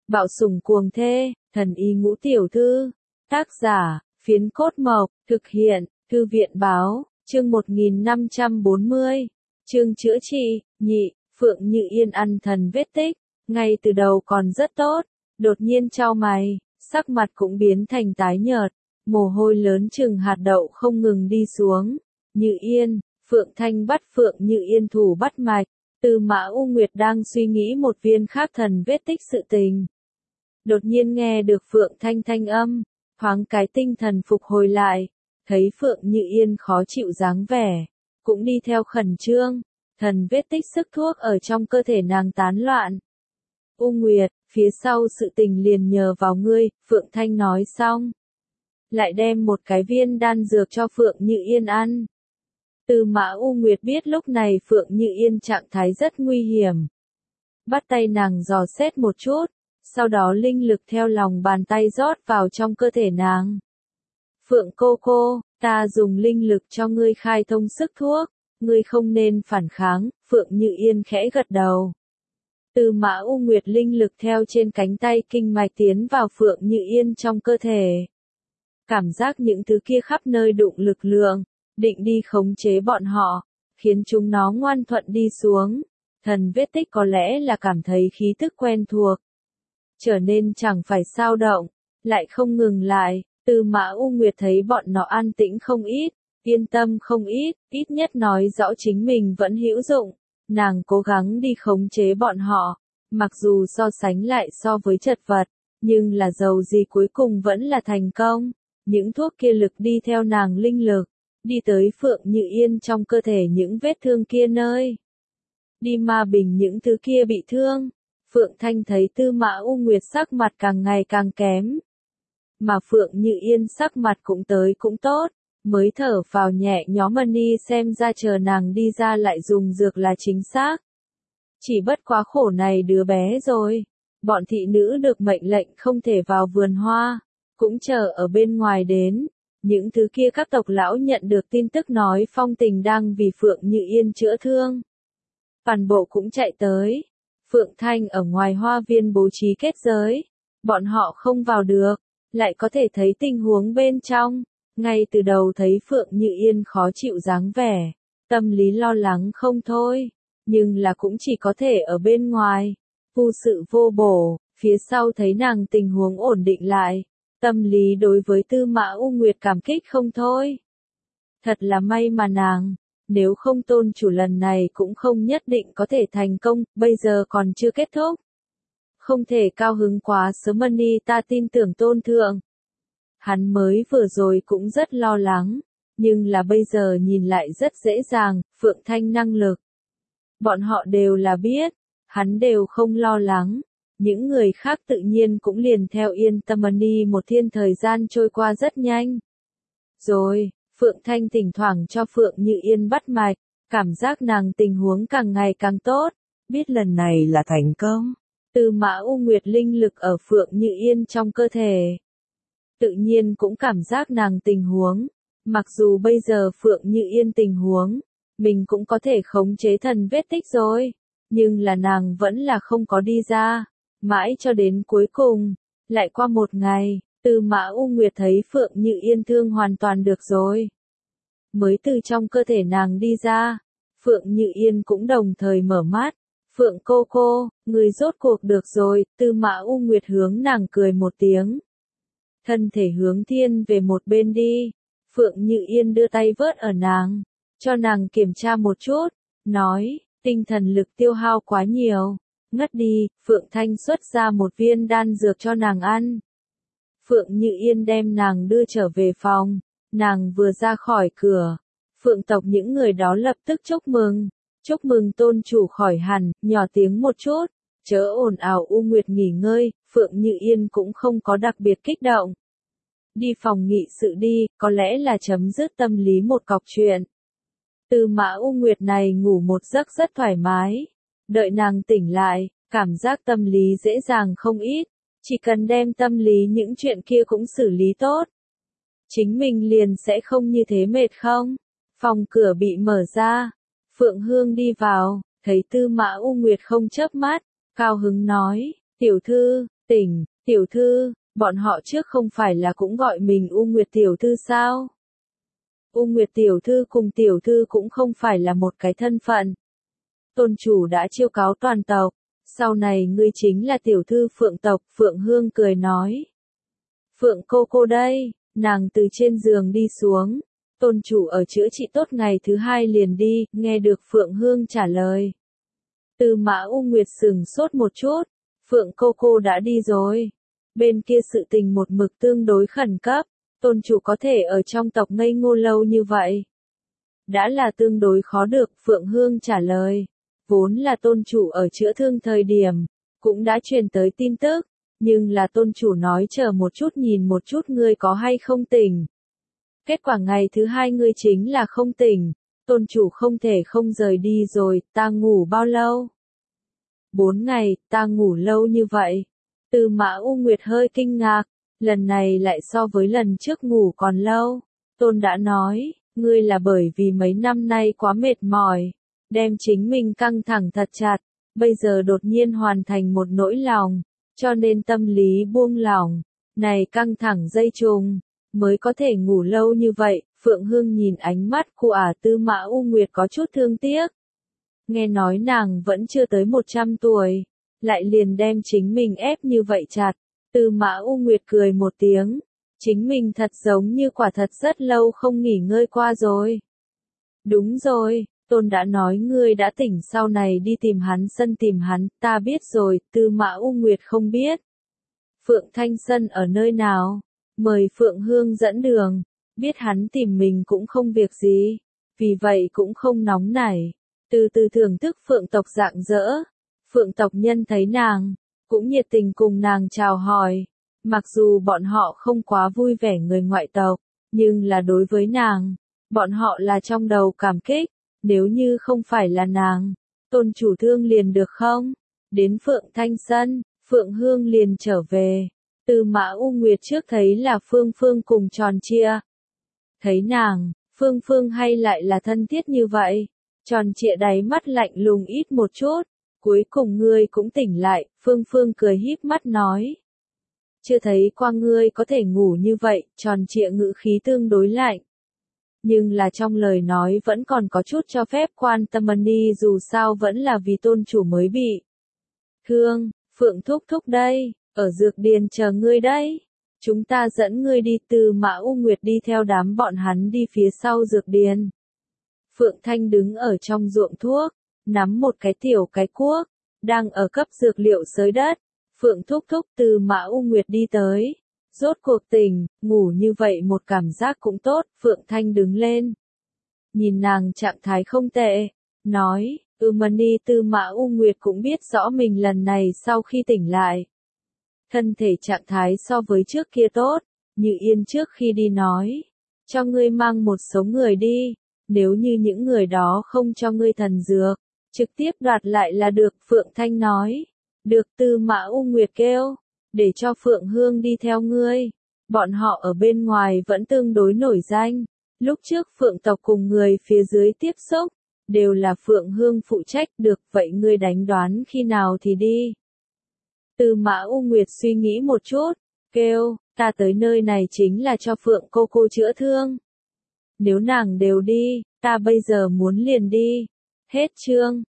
Bạo sủng cuồng thê, thần y ngũ tiểu thư. Tác giả, Phiến Cốt Mộc, thực hiện, Thư viện báo, chương 1540. Chương chữa trị, nhị, Phượng Như Yên ăn thần vết tích, ngay từ đầu còn rất tốt, đột nhiên chau mày, sắc mặt cũng biến thành tái nhợt, mồ hôi lớn chừng hạt đậu không ngừng đi xuống. Như Yên, Phượng Thanh bắt Phượng Như Yên thủ bắt mạch, Tư Mã U Nguyệt đang suy nghĩ một viên khác thần vết tích sự tình. Đột nhiên nghe được Phượng Thanh thanh âm, thoáng cái tinh thần phục hồi lại, thấy Phượng Như Yên khó chịu dáng vẻ, cũng đi theo khẩn trương, thần vết tích sức thuốc ở trong cơ thể nàng tán loạn. U Nguyệt, phía sau sự tình liền nhờ vào ngươi, Phượng Thanh nói xong. Lại đem một cái viên đan dược cho Phượng Như Yên ăn. Tư Mã U Nguyệt biết lúc này Phượng Như Yên trạng thái rất nguy hiểm. Bắt tay nàng dò xét một chút, sau đó linh lực theo lòng bàn tay rót vào trong cơ thể nàng. Phượng cô, ta dùng linh lực cho ngươi khai thông sức thuốc, ngươi không nên phản kháng, Phượng Như Yên khẽ gật đầu. Tư Mã U Nguyệt linh lực theo trên cánh tay kinh mạch tiến vào Phượng Như Yên trong cơ thể. Cảm giác những thứ kia khắp nơi đụng lực lượng, định đi khống chế bọn họ, khiến chúng nó ngoan thuận đi xuống. Thần vết tích có lẽ là cảm thấy khí tức quen thuộc, trở nên chẳng phải sao động, lại không ngừng lại. Tư Mã U Nguyệt thấy bọn nó an tĩnh không ít, yên tâm không ít, ít nhất nói rõ chính mình vẫn hữu dụng. Nàng cố gắng đi khống chế bọn họ, mặc dù so sánh lại so với chật vật, nhưng là dầu gì cuối cùng vẫn là thành công. Những thuốc kia lực đi theo nàng linh lực, đi tới Phượng Như Yên trong cơ thể những vết thương kia nơi. Đi ma bình những thứ kia bị thương. Phượng Thanh thấy Tư Mã U Nguyệt sắc mặt càng ngày càng kém. Mà Phượng Như Yên sắc mặt cũng tới cũng tốt, mới thở vào nhẹ nhõm đi xem ra chờ nàng đi ra lại dùng dược là chính xác. Chỉ bất quá khổ này đứa bé rồi, bọn thị nữ được mệnh lệnh không thể vào vườn hoa, cũng chờ ở bên ngoài đến. Những thứ kia các tộc lão nhận được tin tức nói Phong Tình đang vì Phượng Như Yên chữa thương. Toàn bộ cũng chạy tới. Phượng Thanh ở ngoài hoa viên bố trí kết giới. Bọn họ không vào được, lại có thể thấy tình huống bên trong. Ngay từ đầu thấy Phượng Như Yên khó chịu dáng vẻ, tâm lý lo lắng không thôi, nhưng là cũng chỉ có thể ở bên ngoài. Vô sự vô bổ, phía sau thấy nàng tình huống ổn định lại. Tâm lý đối với Tư Mã U Nguyệt cảm kích không thôi. Thật là may mà nàng, nếu không tôn chủ lần này cũng không nhất định có thể thành công, bây giờ còn chưa kết thúc. Không thể cao hứng quá sớm đi, ta tin tưởng tôn thượng. Hắn mới vừa rồi cũng rất lo lắng, nhưng là bây giờ nhìn lại rất dễ dàng, Phượng Thanh năng lực. Bọn họ đều là biết, hắn đều không lo lắng. Những người khác tự nhiên cũng liền theo yên tâm đi một thiên thời gian trôi qua rất nhanh. Rồi, Phượng Thanh thỉnh thoảng cho Phượng Như Yên bắt mạch, cảm giác nàng tình huống càng ngày càng tốt, biết lần này là thành công. Tư Mã U Nguyệt linh lực ở Phượng Như Yên trong cơ thể. Tự nhiên cũng cảm giác nàng tình huống, mặc dù bây giờ Phượng Như Yên tình huống, mình cũng có thể khống chế thần vết tích rồi, nhưng là nàng vẫn là không có đi ra. Mãi cho đến cuối cùng, lại qua một ngày, Tư Mã U Nguyệt thấy Phượng Như Yên thương hoàn toàn được rồi. Mới từ trong cơ thể nàng đi ra, Phượng Như Yên cũng đồng thời mở mắt. Phượng cô, người rốt cuộc được rồi, Tư Mã U Nguyệt hướng nàng cười một tiếng. Thân thể hướng thiên về một bên đi, Phượng Như Yên đưa tay vớt ở nàng, cho nàng kiểm tra một chút, nói, tinh thần lực tiêu hao quá nhiều. Ngất đi, Phượng Thanh xuất ra một viên đan dược cho nàng ăn. Phượng Như Yên đem nàng đưa trở về phòng, nàng vừa ra khỏi cửa. Phượng tộc những người đó lập tức chúc mừng tôn chủ khỏi hẳn, nhỏ tiếng một chút, chớ ồn ào. U Nguyệt nghỉ ngơi, Phượng Như Yên cũng không có đặc biệt kích động. Đi phòng nghị sự đi, có lẽ là chấm dứt tâm lý một cọc chuyện. Tư Mã U Nguyệt này ngủ một giấc rất thoải mái. Đợi nàng tỉnh lại, cảm giác tâm lý dễ dàng không ít, chỉ cần đem tâm lý những chuyện kia cũng xử lý tốt. Chính mình liền sẽ không như thế mệt không? Phòng cửa bị mở ra, Phượng Hương đi vào, thấy Tư Mã U Nguyệt không chớp mắt, cao hứng nói, tiểu thư, Tỉnh, tiểu thư, bọn họ trước không phải là cũng gọi mình U Nguyệt tiểu thư sao? U Nguyệt tiểu thư cùng tiểu thư cũng không phải là một cái thân phận. Tôn chủ đã chiêu cáo toàn tộc, sau này ngươi chính là tiểu thư Phượng tộc, Phượng Hương cười nói. Phượng cô đây, nàng từ trên giường đi xuống, tôn chủ ở chữa trị tốt ngày thứ hai liền đi, nghe được Phượng Hương trả lời. Tư Mã U Nguyệt sửng sốt một chút, Phượng cô đã đi rồi. Bên kia sự tình một mực tương đối khẩn cấp, tôn chủ có thể ở trong tộc ngây ngô lâu như vậy. Đã là tương đối khó được, Phượng Hương trả lời. Vốn là tôn chủ ở chữa thương thời điểm, cũng đã truyền tới tin tức, nhưng là tôn chủ nói chờ một chút nhìn một chút ngươi có hay không tỉnh. Kết quả ngày thứ hai ngươi chính là không tỉnh, tôn chủ không thể không rời đi rồi, ta ngủ bao lâu? 4 ngày, ta ngủ lâu như vậy. Tư Mã U Nguyệt hơi kinh ngạc, lần này lại so với lần trước ngủ còn lâu. Tôn đã nói, ngươi là bởi vì mấy năm nay quá mệt mỏi, đem chính mình căng thẳng thật chặt, bây giờ đột nhiên hoàn thành một nỗi lòng, cho nên tâm lý buông lỏng, này căng thẳng dây trùng, mới có thể ngủ lâu như vậy. Phượng Hương nhìn ánh mắt của Tư Mã U Nguyệt có chút thương tiếc. Nghe nói nàng vẫn chưa tới 100 tuổi, lại liền đem chính mình ép như vậy chặt. Tư Mã U Nguyệt cười một tiếng, chính mình thật giống như quả thật rất lâu không nghỉ ngơi qua rồi. Đúng rồi, Tôn đã nói ngươi đã tỉnh, sau này đi tìm hắn sân tìm hắn, ta biết rồi. Tư Mã U Nguyệt không biết. Phượng Thanh Sân ở nơi nào? Mời Phượng Hương dẫn đường, biết hắn tìm mình cũng không việc gì, vì vậy cũng không nóng nảy. Từ từ thưởng thức Phượng tộc rạng rỡ, Phượng tộc nhân thấy nàng, cũng nhiệt tình cùng nàng chào hỏi. Mặc dù bọn họ không quá vui vẻ người ngoại tộc, nhưng là đối với nàng, bọn họ là trong đầu cảm kích. Nếu như không phải là nàng, tôn chủ thương liền được không? Đến Phượng Thanh Sân, Phượng Hương liền trở về. Tư Mã U Nguyệt trước thấy là Phương Phương cùng Tròn Trịa. Thấy nàng, Phương Phương hay lại là thân thiết như vậy? Tròn Trịa đáy mắt lạnh lùng ít một chút. Cuối cùng ngươi cũng tỉnh lại, Phương Phương cười híp mắt nói. Chưa thấy qua ngươi có thể ngủ như vậy, Tròn Trịa ngữ khí tương đối lạnh. Nhưng là trong lời nói vẫn còn có chút cho phép quan tâm đi, dù sao vẫn là vì tôn chủ mới bị thương. Phượng thúc thúc đây, ở dược điền chờ ngươi đấy. Chúng ta dẫn ngươi đi. Từ Mã U Nguyệt đi theo đám bọn hắn đi phía sau dược điền. Phượng Thanh đứng ở trong ruộng thuốc, nắm một cái tiểu cái cuốc, đang ở cấp dược liệu xới đất. Phượng thúc thúc. Từ Mã U Nguyệt đi tới. Rốt cuộc tỉnh, ngủ như vậy một cảm giác cũng tốt. Phượng Thanh đứng lên, nhìn nàng trạng thái không tệ, nói, Mani. Tư Mã U Nguyệt cũng biết rõ mình lần này sau khi tỉnh lại, thân thể trạng thái so với trước kia tốt, Như Yên trước khi đi nói, cho ngươi mang một số người đi, nếu như những người đó không cho ngươi thần dược, trực tiếp đoạt lại là được. Phượng Thanh nói, được. Tư Mã U Nguyệt kêu, để cho Phượng Hương đi theo ngươi. Bọn họ ở bên ngoài vẫn tương đối nổi danh. Lúc trước Phượng tộc cùng người phía dưới tiếp xúc, đều là Phượng Hương phụ trách. Được, vậy ngươi đánh đoán khi nào thì đi. Tư Mã U Nguyệt suy nghĩ một chút, kêu, ta tới nơi này chính là cho Phượng cô chữa thương. Nếu nàng đều đi, ta bây giờ muốn liền đi. Hết chương.